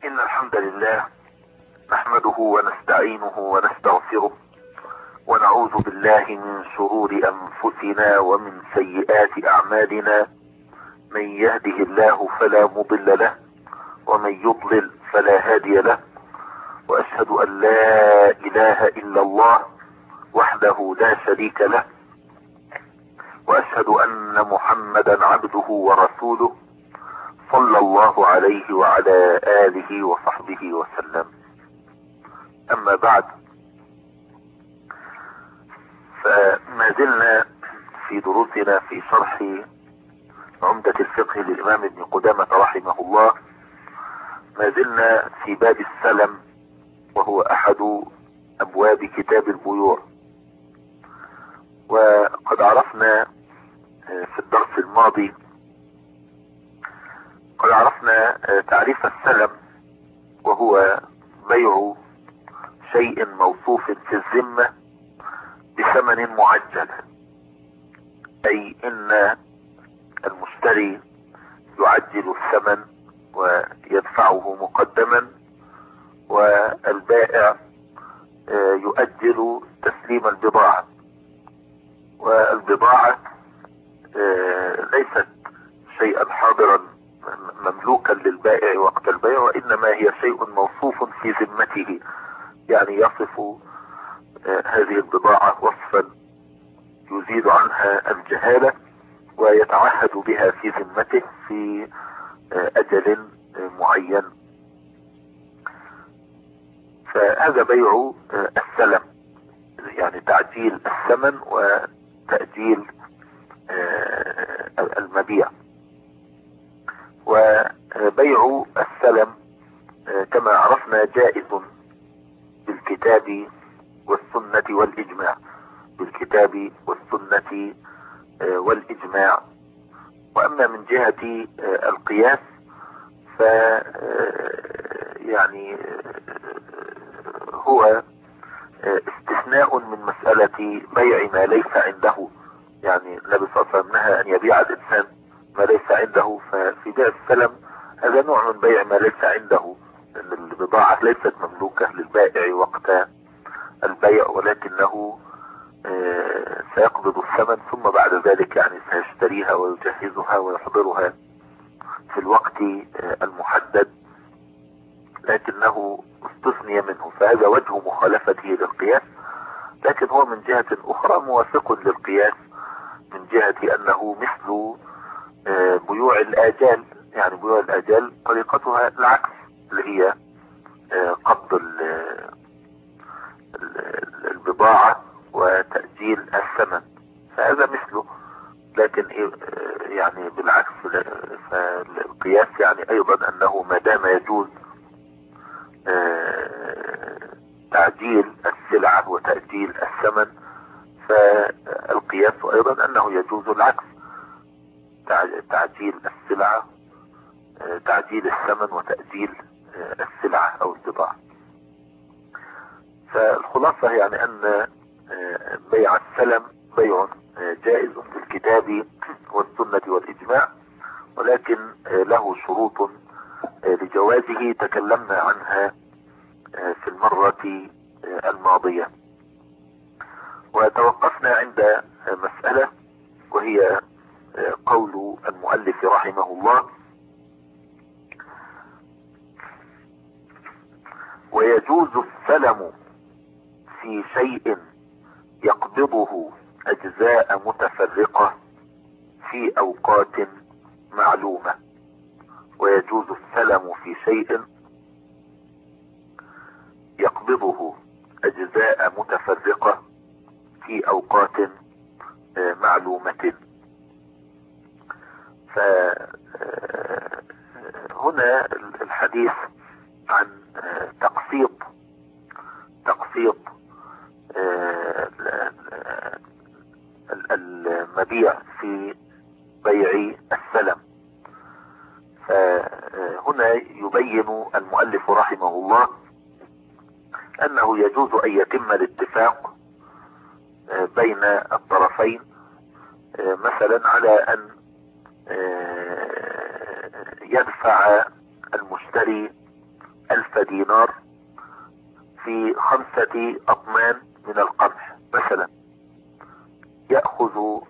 إن الحمد لله نحمده ونستعينه ونستغفره ونعوذ بالله من شرور أنفسنا ومن سيئات أعمالنا. من يهده الله فلا مضل له ومن يضلل فلا هادي له، وأشهد أن لا إله إلا الله وحده لا شريك له، وأشهد أن محمدا عبده ورسوله صلى الله عليه وعلى آله وصحبه وسلم. أما بعد، فما زلنا في دروسنا في شرح عمدة الفقه للإمام ابن قدامة رحمه الله. ما زلنا في باب السلم، وهو أحد أبواب كتاب البيوع. وقد عرفنا في الدرس الماضي تعريف السلم، وهو بيع شيء موصوف في الذمة بثمن معجل، أي إن المشتري يعجل الثمن ويدفعه مقدما، والبائع يؤجل تسليم البضاعة. والبضاعة ليست شيئا حاضرا مملوكا للبائع وقت البيع، وإنما هي شيء موصوف في ذمته، يعني يصف هذه البضاعة وصفا يزيد عنها الجهالة ويتعهد بها في ذمته في أجل معين. فهذا بيع السلم، يعني تعجيل الثمن وتأجيل المبيع. وبيع السلم كما عرفنا جائز بالكتاب والسنة والإجماع، بالكتاب والسنة والإجماع. وأما من جهة القياس ف يعني هو استثناء من مسألة بيع ما ليس عنده. يعني النبي صلى الله عليه وسلم نهى أن يبيع الإنسان ما ليس عنده، ففي بيع السلم هذا نوع من بيع ما ليس عنده، لأن البضاعة ليست مملوكة للبائع وقت البيع، ولكنه سيقبض الثمن ثم بعد ذلك يعني سيشتريها ويجهزها ويحضرها في الوقت المحدد، لكنه استثني منه. فهذا وجه مخالفته للقياس، لكن هو من جهة أخرى موافق للقياس من جهة أنه مثل بيوع الآجال. يعني بيوع الآجال طريقتها العكس، اللي هي قبض البضاعة وتأجيل الثمن، فهذا مثله. لكن يعني بالعكس، فالقياس يعني أيضا أنه ما دام يجوز تعجيل السلعة وتأجيل الثمن، فالقياس أيضا أنه يجوز العكس، تعجيل السلعة، تعجيل الثمن وتأجيل السلعة أو البضاعة. فالخلاصة يعني أن بيع السلم بيع جائز بالكتاب والسنة والإجماع، ولكن له شروط لجوازه تكلمنا عنها في المرة الماضية. وتوقفنا عند مسألة، وهي قول المؤلف رحمه الله: ويجوز السلم في شيء يقبضه أجزاء متفرقة في أوقات معلومة. ويجوز السلم في شيء يقبضه أجزاء متفرقة في أوقات معلومة. فهنا الحديث عن تقسيط المبيع في بيع السلم. فهنا يبين المؤلف رحمه الله أنه يجوز أن يتم الاتفاق بين الطرفين، مثلا على أن يدفع المشتري 1000 دينار في 5 أطمان من القمح مثلا، يأخذ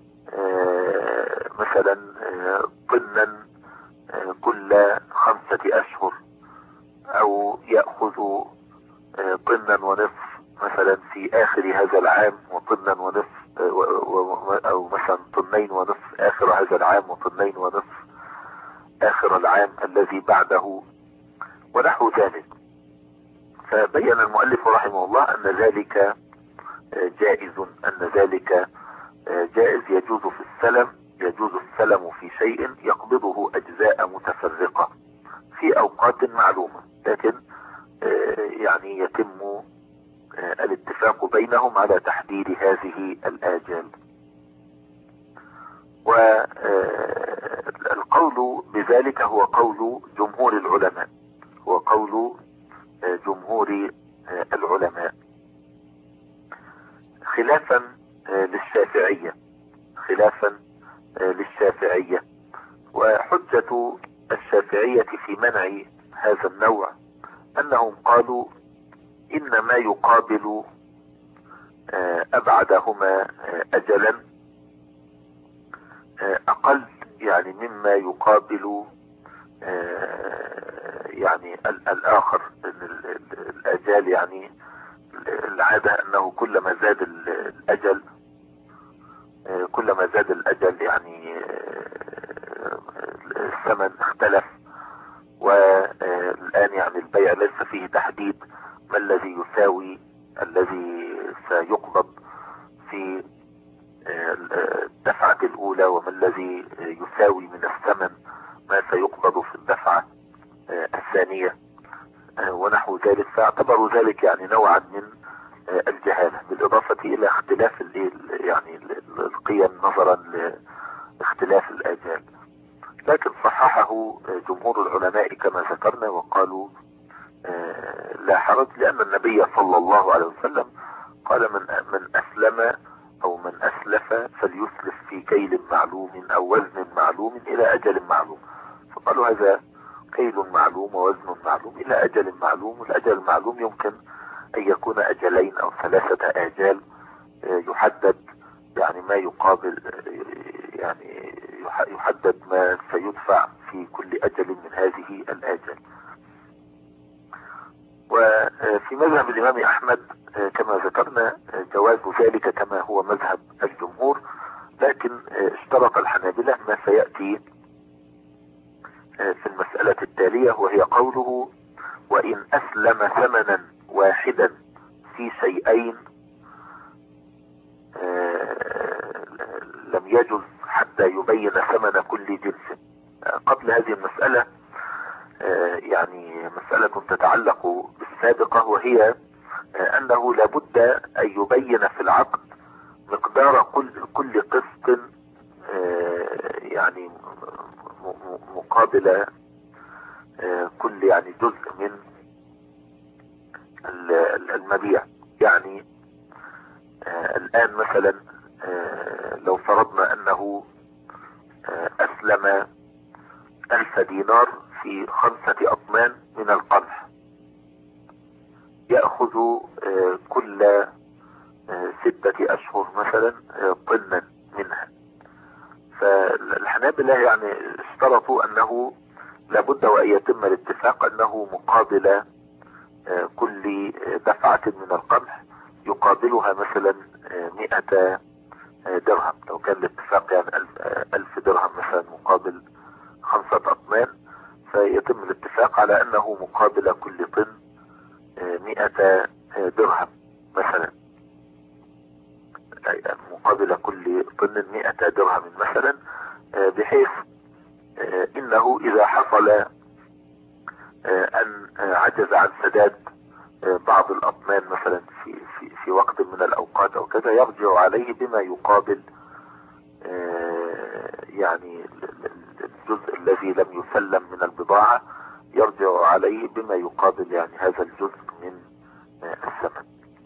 مثلا طنا كل 5 أشهر، أو يأخذ طنا ونصف مثلا في آخر هذا العام، وطنا ونصف أو مثلا طنين ونصف آخر هذا العام، وطنين ونصف آخر العام الذي بعده، ونحو ذلك. فبين المؤلف رحمه الله أن ذلك جائز، أن ذلك جائز، يجوز في السلم، يجوز السلم في شيء يقبضه أجزاء متفرقة في أوقات معلومة، لكن يعني يتم الاتفاق بينهم على تحديد هذه الآجال. والقول بذلك هو قول جمهور العلماء، هو قول جمهور العلماء، خلافا للشافعية، خلافا للشافعية. وحجة الشافعية في منع هذا النوع أنهم قالوا إن ما يقابل أبعدهما أجلا أقل يعني مما يقابل يعني الآخر. الأجال يعني العادة أنه كلما زاد الأجل، كلما زاد الأجل يعني الثمن اختلف. والآن يعني البيع ليس فيه تحديد ما الذي يساوي الذي سيقبض في الدفعة الأولى، وما الذي يساوي من الثمن ما سيقبض في الدفعة الثانية ونحو ذلك. فاعتبروا ذلك يعني نوعا من الجهالة، بالإضافة إلى اختلاف يعني القيم نظرا لاختلاف الآجال. لكن صححه جمهور العلماء كما ذكرنا، وقالوا لا حرج، لأن النبي صلى الله عليه وسلم قال من أسلم أو من أسلف فليسلف في كيل معلوم أو وزن معلوم إلى أجل معلوم. فقالوا هذا كيل معلوم ووزن معلوم إلى أجل معلوم، والأجل المعلوم يمكن أن يكون أجلين أو 3 آجال، يحدد يعني ما يقابل، يعني يحدد ما سيدفع في كل أجل من هذه الآجال. وفي مذهب الإمام أحمد كما ذكرنا جواز ذلك كما هو مذهب الجمهور، لكن اشترط الحنابلة ما سيأتي في المسألة التالية، وهي قوله وإن أسلم ثمنا واحدا في شيئين لم يجز حتى يبين ثمن كل جنس. قبل هذه المسألة يعني مسألة تتعلق بالسابقة، وهي أنه لابد أن يبين في العقد مقدار كل قسط يعني مقابل كل يعني جزء من المبيع. يعني الآن مثلا لو فرضنا أنه أسلم 1000 دينار في 5 أطمان من القمح، يأخذ كل 6 أشهر مثلا طنا منها. فالحنابلة يعني اشترطوا أنه لابد وأن يتم الاتفاق أنه مقابل كل دفعة من القمح يقابلها مثلا 100 درهم. لو كان الاتفاق يعني 1000 درهم مثلا مقابل 5 أطمان، فيتم الاتفاق على أنه مقابل كل طن 100 درهم مثلا، مقابل كل طن 100 درهم مثلا، بحيث إنه إذا حصل أن عجز عن سداد بعض الأطمان مثلا في وقت من الأوقات أو كذا، يرجع عليه بما يقابل يعني الجزء الذي لم يسلم من البضاعة، يرجع عليه بما يقابل يعني هذا الجزء من الثمن.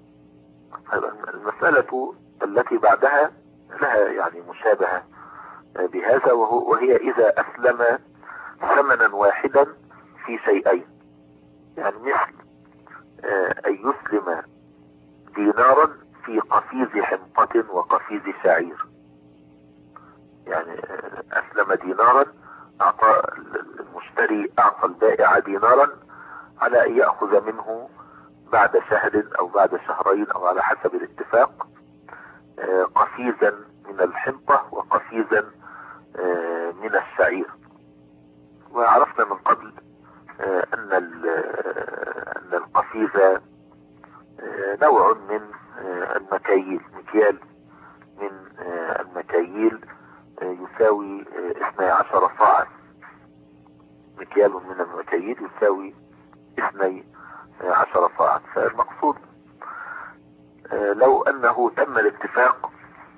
المسألة التي بعدها لها يعني مشابهة بهذا، وهي إذا أسلم ثمنا واحدا في شيئين. يعني مثل أن يسلم دينارا في قفيز حنطة وقفيز شعير. يعني أسلم دينارا، أعطى المشتري، أعطى البائع دينارا على أن يأخذ منه بعد شهر أو بعد شهرين أو على حسب الاتفاق قفيزا من الحنطة وقفيزا من الشعير. وعرفنا من قبل أن القفيز نوع من المكاييل، مكيال من المكاييل يساوي 12 صاعا. مكيال من المكاييل يساوي 12 صاعا. فالمقصود لو أنه تم الاتفاق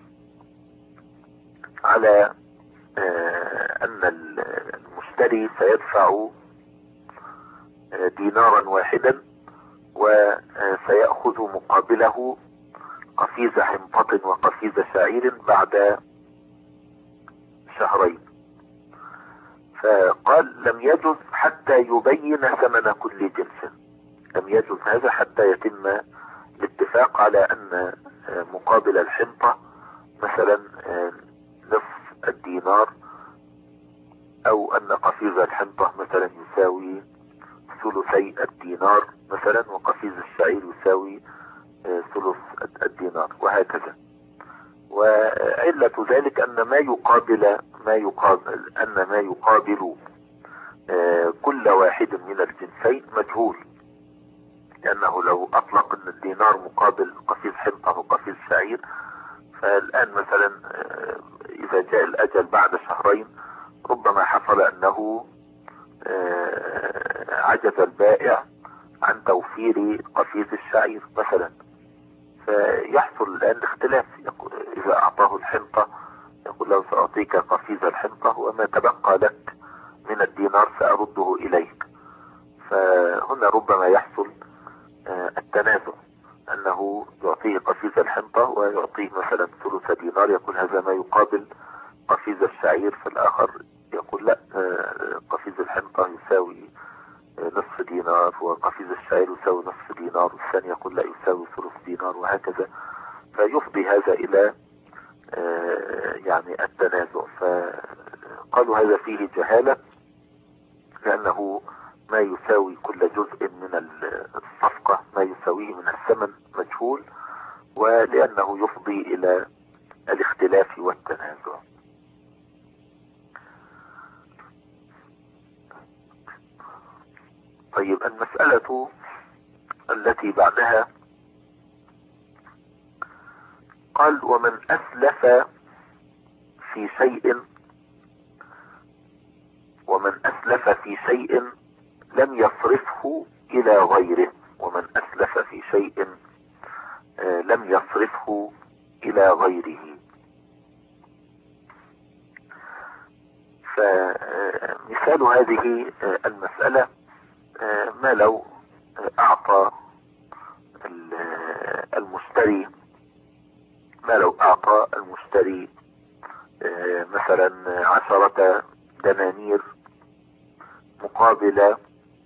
على أن المشتري سيدفع دينارا واحدا وسيأخذ مقابله قفيز حنطة وقفيز شعير بعد شهرين، فقال لم يجوز حتى يبين ثمن كل جنس. لم يجوز هذا حتى يتم الاتفاق على أن مقابل الحنطة مثلا نصف الدينار، أو أن قفيز الحنطة مثلا يساوي ثلثي الدينار مثلا، وقفيز الشعير يساوي ثلث الدينار، وهكذا. وعلة ذلك أن ما يقابل كل واحد من الجنسين مجهول، لأنه لو أطلق أن الدينار مقابل قفيز حنطة وقفيز شعير، فالآن مثلا إذا جاء الأجل بعد شهرين ربما حصل أنه عجز البائع عن توفير قفيز الشعير مثلا، فيحصل الآن اختلاف. إذا أعطاه الحنطة يقول له سأعطيك قفيز الحنطة وما تبقى لك من الدينار سأرده إليك. فهنا ربما يحصل التنازع، أنه يعطيه قفيز الحنطة ويعطيه مثلا ثلث دينار، يقول هذا ما يقابل قفيز الشعير، فالآخر يقول لا، قفيز الحنطة يساوي نصف دينار وقفيز الشعير يساوي نصف دينار، والثاني يقول لا يساوي ثلث دينار، وهكذا. فيفضي هذا إلى يعني التنازع. فقالوا هذا فيه جهالة، لأنه ما يساوي كل جزء من الصفقة ما يساويه من الثمن مجهول، ولأنه يفضي إلى الاختلاف والتنازع. طيب، المسألة التي بعدها قال ومن أسلف في شيء لم يصرفه إلى غيره. ومن أسلف في شيء لم يصرفه إلى غيره. فمثال هذه المسألة ما لو أعطى المشتري مثلا 10 دنانير مقابل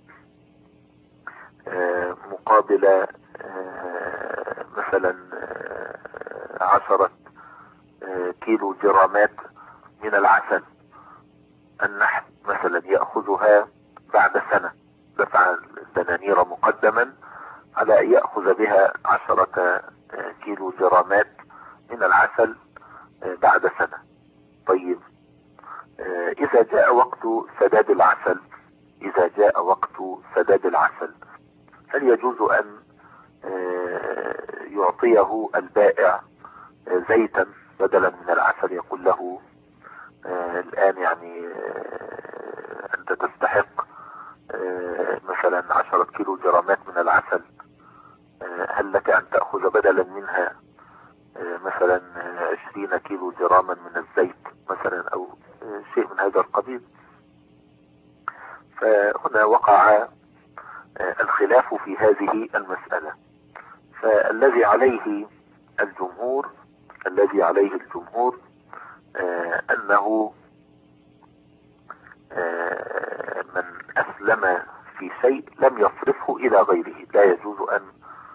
مثلا 10 كيلو جرامات من العسل النحل مثلا، يأخذها بعد سنة. دفع الدنانير مقدما على أن يأخذ بها 10 كيلو جرامات من العسل بعد سنة. طيب، إذا جاء وقت سداد العسل هل يجوز أن يعطيه البائع زيتا بدلا من العسل؟ يقول له الآن يعني أنت تستحق مثلا 10 كيلو جرامات من العسل، هل لك أن تأخذ بدلا منها مثلا 20 كيلو جراما من الزيت مثلا، أو شيء من هذا القبيل؟ فهنا وقع الخلاف في هذه المسألة. فالذي عليه الجمهور أنه من أسلم في شيء لم يصرفه إلى غيره، لا يجوز أن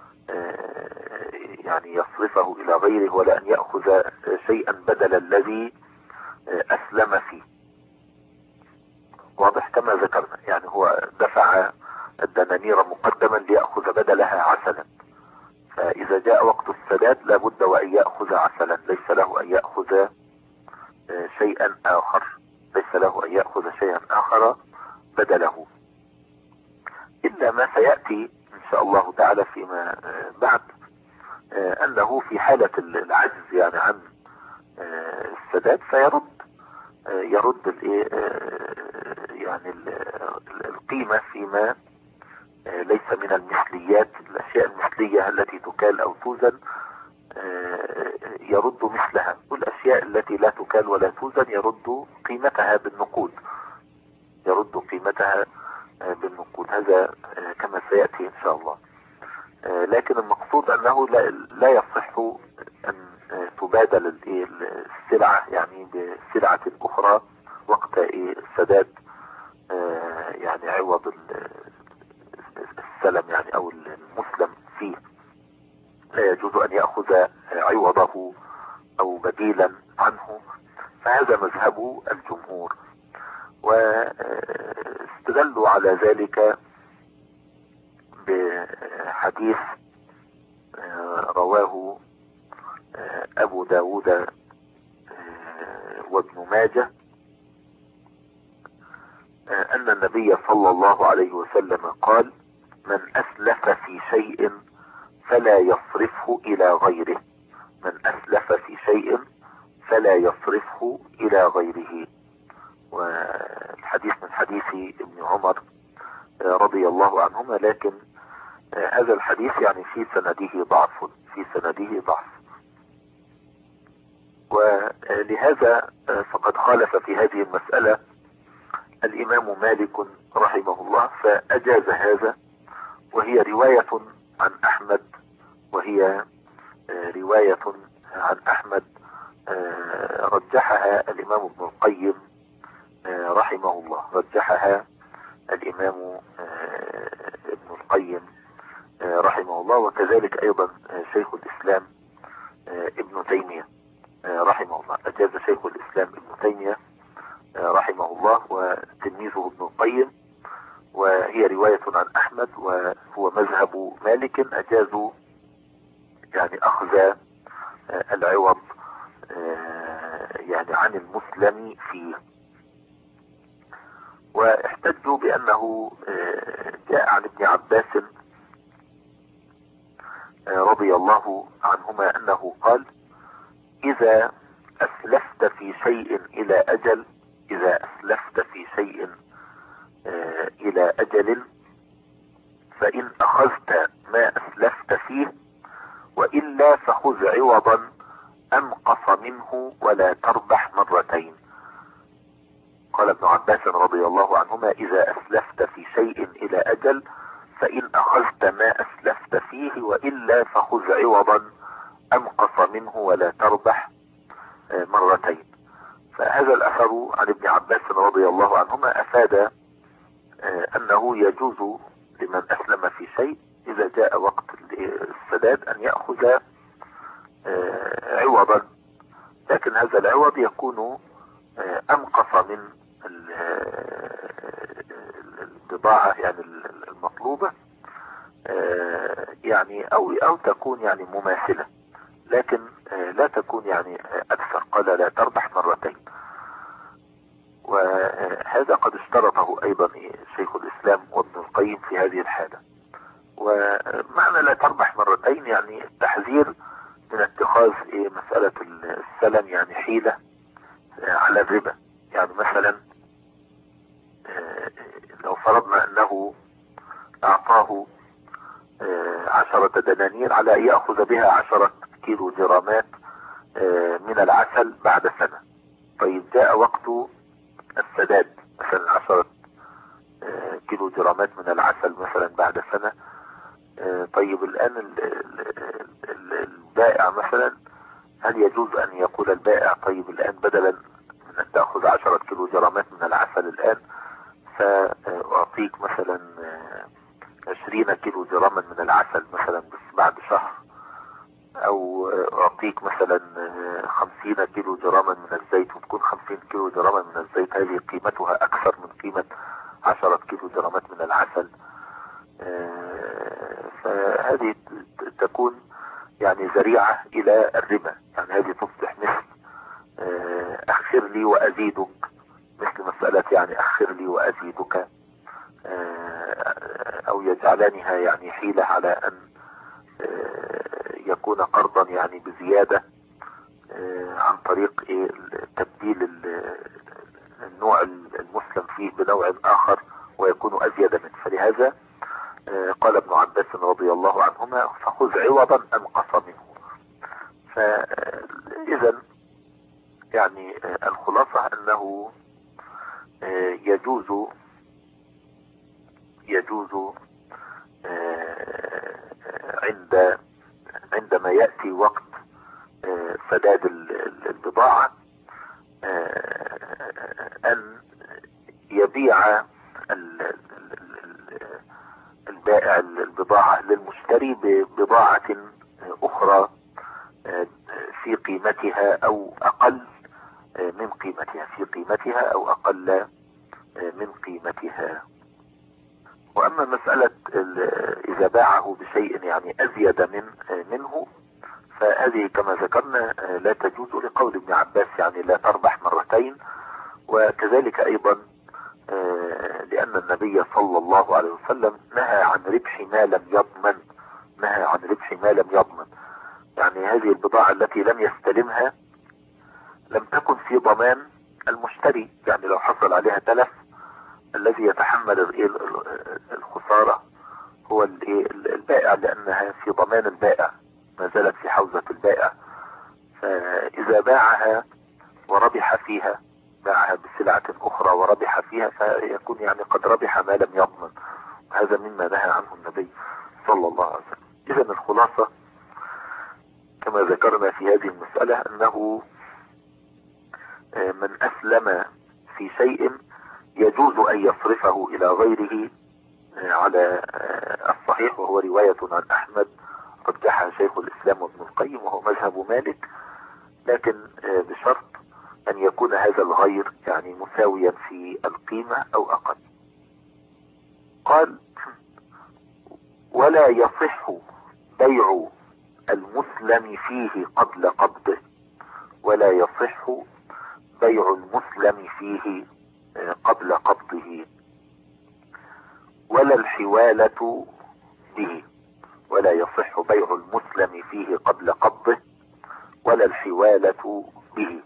يعني يصرفه إلى غيره ولا أن يأخذ شيئا بدل الذي أسلم فيه. واضح كما ذكرنا، يعني هو دفع الدنانير مقدما ليأخذ بدلها عسلا، فإذا جاء وقت السداد لابد وأن يأخذ عسلا، ليس له أن يأخذ شيئا آخر، ليس له أن يأخذ شيئا آخر بدله، إلا ما سيأتي إن شاء الله تعالى فيما بعد، أنه في حالة العجز يعني عن السداد يرد يعني القيمة فيما ليس من المثليات، الأشياء المثلية التي تكال أو توزن يرد مثلها، والأشياء التي لا تكال ولا توزن يرد قيمتها بالنقود، يرد قيمتها بالنقود. هذا كما سيأتي إن شاء الله. لكن المقصود أنه لا يصح أن تبادل السلعة يعني بسلعة أخرى وقت السداد، يعني عوض السلم يعني أو المسلم فيه، لا يجوز أن يأخذ عوضه أو بديلا عنه، فهذا مذهب الجمهور. واستدلوا على ذلك بحديث رواه أبو داود وابن ماجه أن النبي صلى الله عليه وسلم قال: من أسلف في شيء فلا يصرفه إلى غيره، من أسلف في شيء فلا يصرفه إلى غيره. والحديث من حديث ابن عمر رضي الله عنهما، لكن هذا الحديث يعني في سنده ضعف، ولهذا فقد خالف في هذه المسألة الإمام مالك رحمه الله فأجاز هذا، وهي رواية عن أحمد، رجحها الإمام ابن القيم رحمه الله، وكذلك أيضا شيخ الإسلام ابن تيمية رحمه الله، أجاز شيخ الإسلام ابن تيمية رحمه الله وتلميذه ابن القيم، وهي رواية عن أحمد وهو مذهب مالك، أجازوا يعني أخذ العوض يعني عن المسلم فيه. واحتجوا بأنه جاء عن ابن عباس رضي الله عنهما أنه قال: إذا أسلفت في شيء إلى أجل فإن أخذت ما أسلفت فيه وإلا فخذ عوضا أنقص منه ولا تربح مرتين. قال ابن عباس رضي الله عنهما: إذا أسلفت في شيء إلى أجل فإن أخذت ما أسلفت فيه وإلا فخذ عوضا أنقص منه ولا تربح مرتين. فهذا الأثر عن ابن عباس رضي الله عنهما أفاد أنه يجوز لمن أسلم في شيء إذا جاء وقت السداد أن يأخذ عوضا، لكن هذا العوض يكون أنقص من البضاعة يعني المطلوبة، يعني أو تكون يعني مماثلة، لكن لا تكون يعني أكثر. قال: لا تربح مرتين. وهذا قد اشترطه أيضا شيخ الإسلام وابن القيم في هذه الحالة. ومعنى لا تربح مرتين يعني التحذير من اتخاذ مسألة السلم يعني حيلة على الربا. يعني مثلا لو فرضنا أنه أعطاه 10 دنانير على أن يأخذ بها 10 كيلو جرامات من العسل بعد سنة. طيب جاء وقت السداد مثلا 10 كيلو جرامات من العسل مثلا بعد سنة. طيب الآن البائع مثلا، هل يجوز أن يقول البائع: طيب الآن بدلا من أن تأخذ 10 كيلو جرامات من العسل الآن فأعطيك مثلا 20 كيلو جراما من العسل مثلا بس بعد شهر، او اعطيك مثلا 50 كيلو جراما من الزيت وتكون 50 كيلو جراما من الزيت هذه قيمتها اكثر من قيمة 10 كيلو جرامات من العسل. فهذه تكون يعني ذريعة الى الربا، يعني هذه تصبح مثل اخر لي وازيدك، مثل مسألة يعني اخر لي وازيدك، او يجعلانها يعني حيلة على ان يكون قرضا يعني بزيادة عن طريق تبديل النوع المسلم فيه بنوع اخر ويكون ازيد منه. فلهذا قال ابن عباس رضي الله عنهما فخذ عوضا انقص منه. فاذا يعني الخلاصة انه يجوز عندما يأتي وقت سداد البضاعة ان يبيع البائع البضاعة للمشتري ببضاعة اخرى في قيمتها او اقل من قيمتها، في قيمتها او اقل من قيمتها. واما مسألة اذا باعه بشيء يعني ازيد منه فهذه كما ذكرنا لا تجوز لقول ابن عباس يعني لا تربح مرتين. وكذلك ايضا لان النبي صلى الله عليه وسلم نهى عن ربح ما لم يضمن، نهى عن ربح ما لم يضمن، يعني هذه البضاعة التي لم يستلمها لم تكن في ضمان المشتري، يعني لو حصل عليها تلف الذي يتحمل الخسارة هو البائع، لانها في ضمان البائع، ما زالت في حوزة البائع. فاذا باعها وربح فيها، باعها بسلعة اخرى وربح فيها، فيكون يعني قد ربح ما لم يضمن، وهذا مما نهى عنه النبي صلى الله عليه وسلم. اذا الخلاصة كما ذكرنا في هذه المسألة انه من اسلم في شيء يجوز ان يصرفه الى غيره على الصحيح، وهو رواية عن احمد رجحها شيخ الاسلام وابن القيم وهو مذهب مالك، لكن بشرط ان يكون هذا الغير يعني مساويا في القيمة او اقل. قال ولا يصح بيع المسلم فيه قبل قبضه، ولا يصح بيع المسلم فيه قبل قبضه، ولا الحوالة به، ولا يصح بيع المسلم فيه قبل قبضه ولا الحوالة به.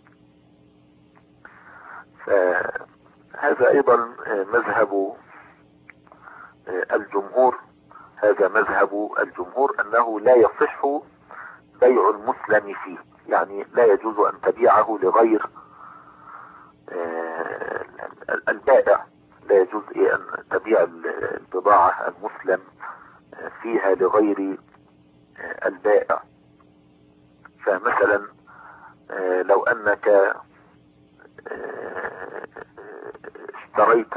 فهذا ايضا مذهب الجمهور، هذا مذهب الجمهور انه لا يصح بيع المسلم فيه، يعني لا يجوز ان تبيعه لغير البائع، لا يجوز ان تبيع البضاعة المسلم فيها لغير البائع. فمثلا لو انك اشتريت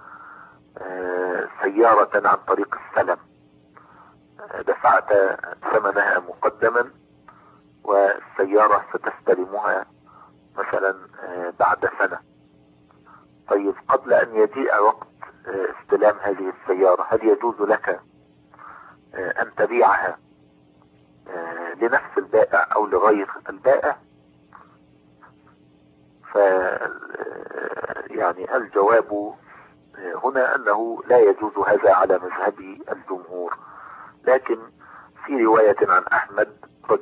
سيارة عن طريق السلم، دفعت ثمنها مقدما والسيارة ستستلمها مثلا بعد سنة، طيب قبل ان يجيء وقت استلام هذه السيارة هل يجوز لك ان تبيعها لنفس البائع او لغير البائع؟ يعني الجواب هنا انه لا يجوز هذا على مذهب الجمهور، لكن في رواية عن احمد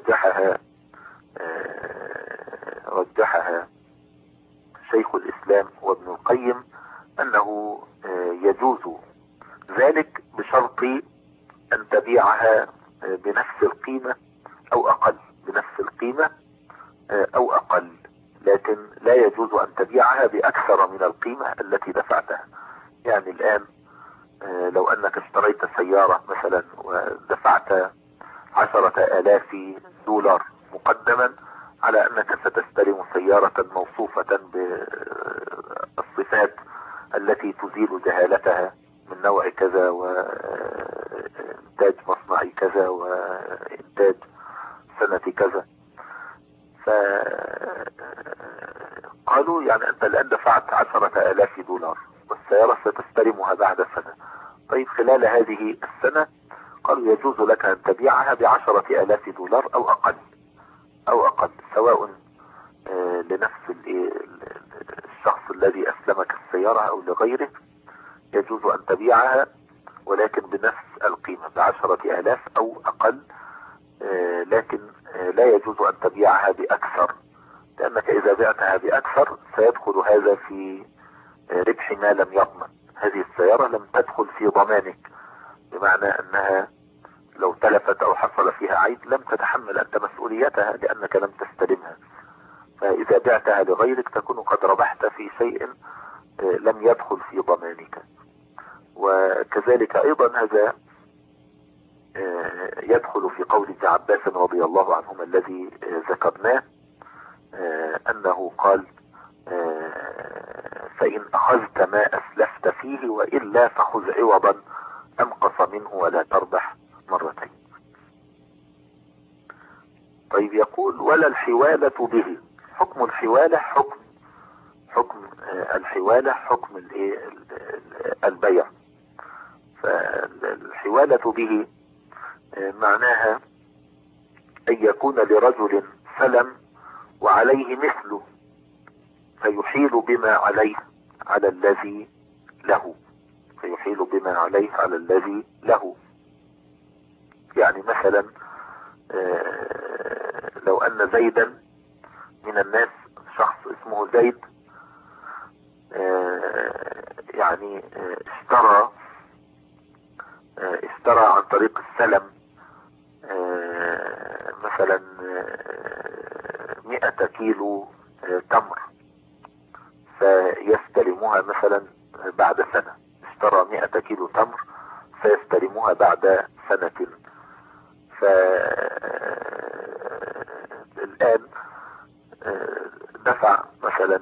رجحها شيخ الاسلام وابن القيم انه يجوز ذلك بشرط ان تبيعها بنفس القيمة او اقل، بنفس القيمة او اقل، لكن لا يجوز ان تبيعها باكثر من القيمة التي دفعتها. يعني الان لو انك اشتريت سيارة مثلا ودفعت 10,000 دولار مقدما على انك ستستلم سيارة موصوفة بالصفات التي تزيل جهالتها من نوع كذا وإنتاج مصنع كذا وإنتاج سنة كذا. فقالوا يعني أنت الآن دفعت 10,000 دولار والسيارة ستستلمها بعد سنة. طيب خلال هذه السنة قالوا يجوز لك أن تبيعها ب10,000 دولار أو أقل، سواء لنفس الشخص الذي أسلمك السيارة أو لغيره. يجوز أن تبيعها ولكن بنفس القيمة ب10,000 أو أقل، لكن لا يجوز أن تبيعها بأكثر، لأنك إذا بعتها بأكثر سيدخل هذا في ربح ما لم يضمن. هذه السيارة لم تدخل في ضمانك، بمعنى أنها لو تلفت أو حصل فيها عيب لم تتحمل أنت مسؤوليتها لأنك لم تستلمها. فإذا بعتها لغيرك تكون قد ربحت في شيء لم يدخل في ضمانك. وكذلك أيضا هذا يدخل في قول ابن عباس رضي الله عنهما الذي ذكرناه، أنه قال فإن أخذت ما أسلفت فيه وإلا فخذ عوضا أنقص منه ولا تربح مرتين. طيب يقول ولا الحوالة به. حكم الحوالة حكم الحوالة حكم البيع. فالحوالة به معناها أن يكون لرجل سلم وعليه مثله فيحيل بما عليه على الذي له، يعني مثلا لو أن زيدا من الناس، شخص اسمه زيد، يعني اشترى عن طريق السلم مثلا 100 كيلو تمر فيستلمها مثلا بعد سنة. اشترى 100 كيلو تمر فيستلمها بعد سنة. فالآن دفع مثلا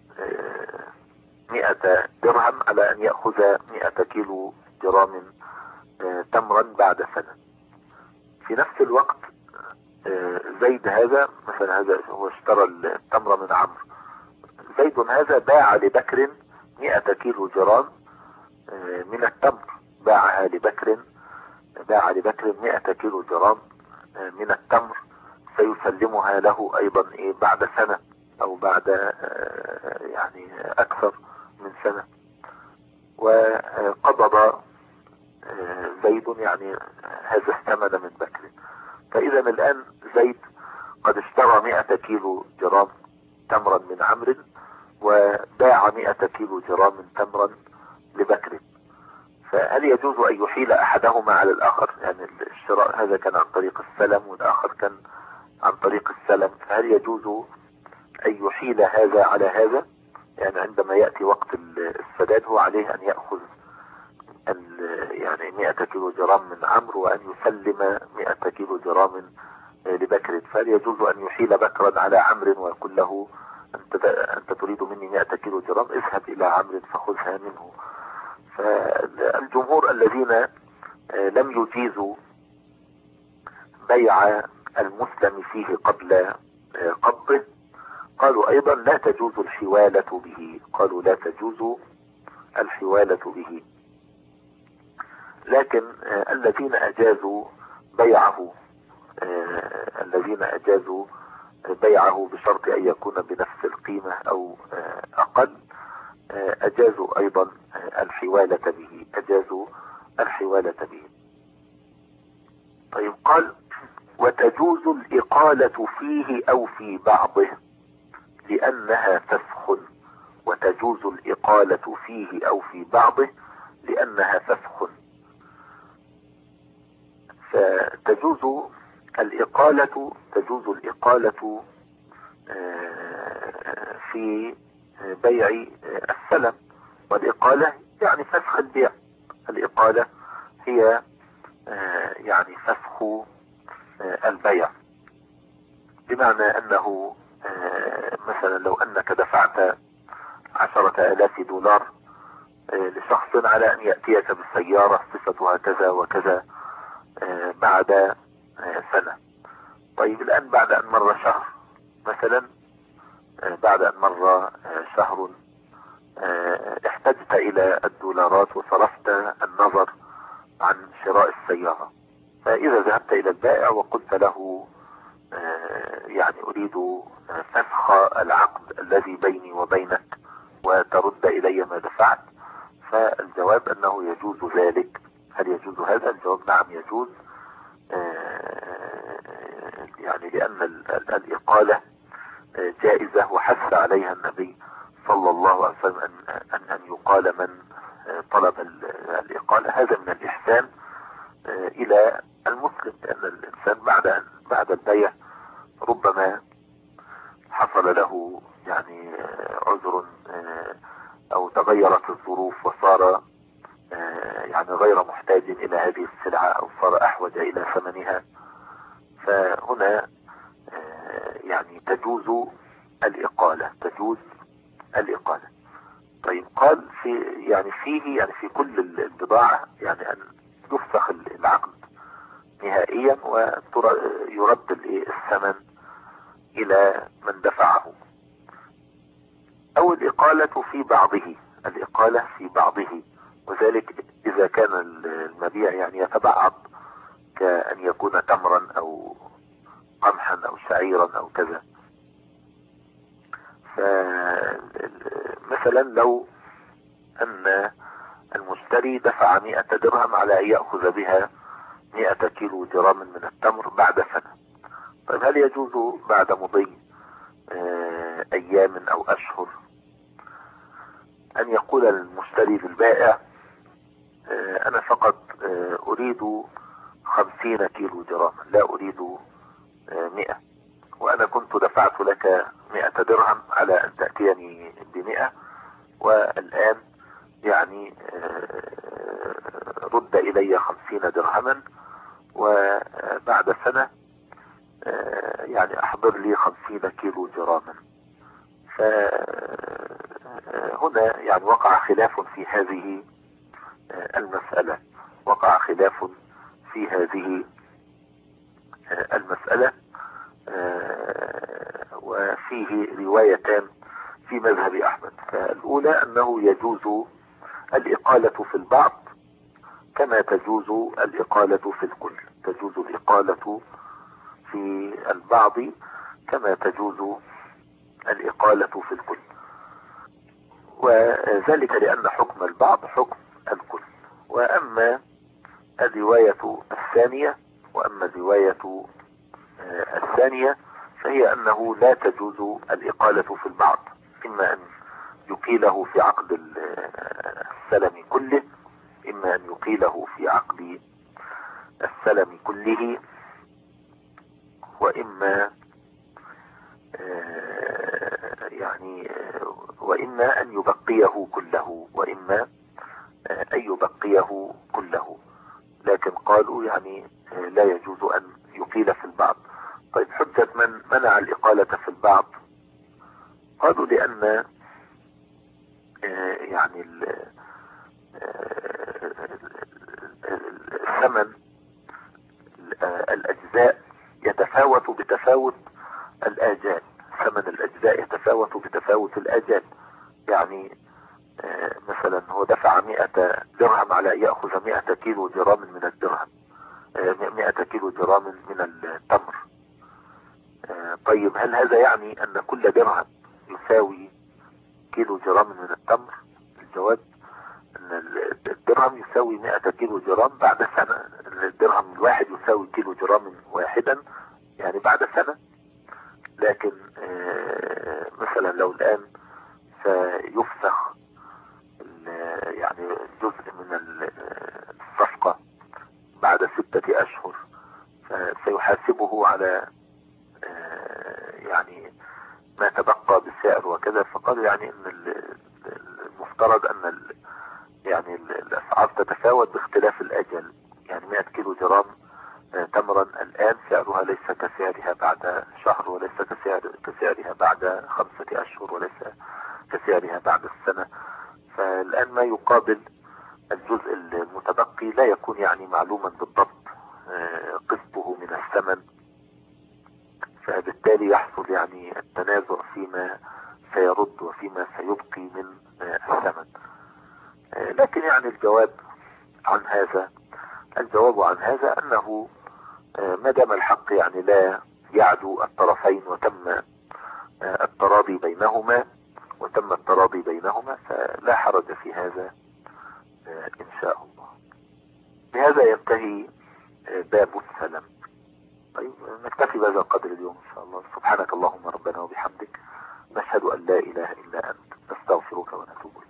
100 درهم على أن يأخذ 100 كيلو جرام تمرا بعد سنة. في نفس الوقت زيد هذا مثلا، هذا هو اشترى التمر من عمرو. زيد هذا باع لبكر 100 كيلو جرام من التمر، باع لبكر 100 كيلو جرام من التمر، سيسلمها له ايضا بعد سنة او بعد يعني اكثر من سنة. وقبض زيد يعني هذا الثمن من بكر. فاذا الان زيد قد اشترى 100 كيلو جرام تمرا من عمرو وباع 100 كيلو جرام تمرا لبكر. فهل يجوز ان يحيل احدهما على الاخر؟ يعني الشراء هذا كان عن طريق السلم والاخر كان عن طريق السلم، فهل يجوز ان يحيل هذا على هذا؟ يعني عندما يأتي وقت السداد هو عليه ان يأخذ يعني 100 كيلو جرام من عمرو وان يسلم 100 كيلو جرام لبكر. فهل يجوز ان يحيل بكرا على عمرو ويقول له انت تريد مني 100 كيلو جرام، اذهب الى عمرو فخذها منه؟ فالجمهور الذين لم يجيزوا بيع المسلم فيه قبل قبضه قالوا ايضا لا تجوز الحوالة به. لكن الذين اجازوا بيعه بشرط ان يكون بنفس القيمة او اقل اجازوا ايضا الحوالة به. طيب قال وتجوز الاقالة فيه او في بعضه لانها فسخ. وتجوز الاقالة فيه او في بعضه لانها فسخ. فتجوز الإقالة في بيع السلم، والإقالة يعني فسخ البيع. الإقالة هي يعني فسخ البيع، بمعنى أنه مثلا لو أنك دفعت 10,000 دولار لشخص على أن يأتيك بالسيارة صفتها كذا وكذا بعد سنة. طيب الآن بعد أن مر شهر مثلا، بعد أن مر شهر احتجت إلى الدولارات وصرفت النظر عن شراء السيارة، فإذا ذهبت إلى البائع وقلت له يعني أريد فسخ العقد الذي بيني وبينك وترد إلي ما دفعت، فالجواب أنه يجوز ذلك. هل يجوز هذا؟ الجواب نعم يجوز، يعني لأن الإقالة جائزة وحث عليها النبي صلى الله عليه وسلم أن يقال من طلب الإقالة. هذا من الإحسان إلى المسلم، لأن الإنسان بعد البيع ربما حصل له يعني عذر أو تغيرت الظروف وصار يعني غير محتاج إلى هذه السلعة أو صار أحوج إلى ثمنها، فهنا يعني تجوز الإقالة، تجوز الإقالة. طيب قال في كل البضاعة يعني أن يفسخ العقد نهائيا ويرد الثمن إلى من دفعه، أو الإقالة في بعضه، الإقالة في بعضه، وذلك إذا كان المبيع يعني يتبعض كأن يكون تمرا أو قمحا أو شعيرا أو كذا. فمثلا لو أن المشتري دفع 100 درهم على أن يأخذ بها 100 كيلو جرام من التمر بعد سنة، طيب هل يجوز بعد مضي أيام أو أشهر أن يقول المشتري للبائع أنا فقط أريد 50 كيلو جرام لا أريد 100، وأنا كنت دفعت لك 100 درهم على أن تأتيني ب100، والآن يعني رد إلي 50 درهما وبعد سنة يعني أحضر لي 50 كيلو جراما. فهنا يعني وقع خلاف في هذه المسألة، وقع خلاف في هذه المسألة، وفيه روايتان في مذهب أحمد. فالأولى أنه يجوز الإقالة في البعض كما تجوز الإقالة في الكل، تجوز الإقالة في البعض كما تجوز الإقالة في الكل، وذلك لأن حكم البعض حكم الكل. وأما الرواية الثانية فهي أنه لا تجوز الإقالة في البعض، إما أن يقيله في عقد السلم كله، إما أن يقيله في عقد السلم كله، وإما وإما أن يبقيه كله، وإما أن يبقيه كله، لكن قالوا يعني لا يجوز أن يقيل في البعض. طيب حجة من منع الإقالة في البعض؟ قالوا لأن يعني الثمن الأجزاء يتفاوت بتفاوت الآجال، ثمن الأجزاء يتفاوت بتفاوت الآجال. يعني مثلا هو دفع 100 درهم على أن يأخذ 100 كيلو جرام من الدرهم، 100 كيلو جرام من التمر. طيب هل هذا يعني أن كل درهم يساوي كيلو جرام من التمر؟ الجواب أن الدرهم يساوي 100 كيلو جرام بعد سنة، الدرهم الواحد يساوي كيلو جرام واحدا يعني بعد سنة. لكن مثلا لو الآن سيفسخ يعني جزء من الصفقة بعد 6 أشهر، فسيحاسبه على يعني ما تبقى بالسعر وكذا. فقال يعني ان المفترض ان يعني الاسعار تتفاوت باختلاف الاجل، يعني 100 كيلو جرام تمرا الان سعرها ليس كسعرها بعد شهر، وليس كسعرها بعد 5 أشهر، وليس كسعرها بعد السنة. فالان ما يقابل الجزء المتبقي لا يكون يعني معلوما بالضبط قسطه من الثمن، فبالتالي يحصل يعني التنازع فيما سيرد وفيما سيبقي من الثمن. لكن يعني الجواب عن هذا أنه ما دام الحق يعني لا يعدو الطرفين وتم التراضي بينهما فلا حرج في هذا إن شاء الله. بهذا ينتهي باب السلم. طيب نكتفي بهذا القدر اليوم إن شاء الله. سبحانك اللهم ربنا وبحمدك، نشهد أن لا إله إلا أنت، نستغفرك ونتوب إليك.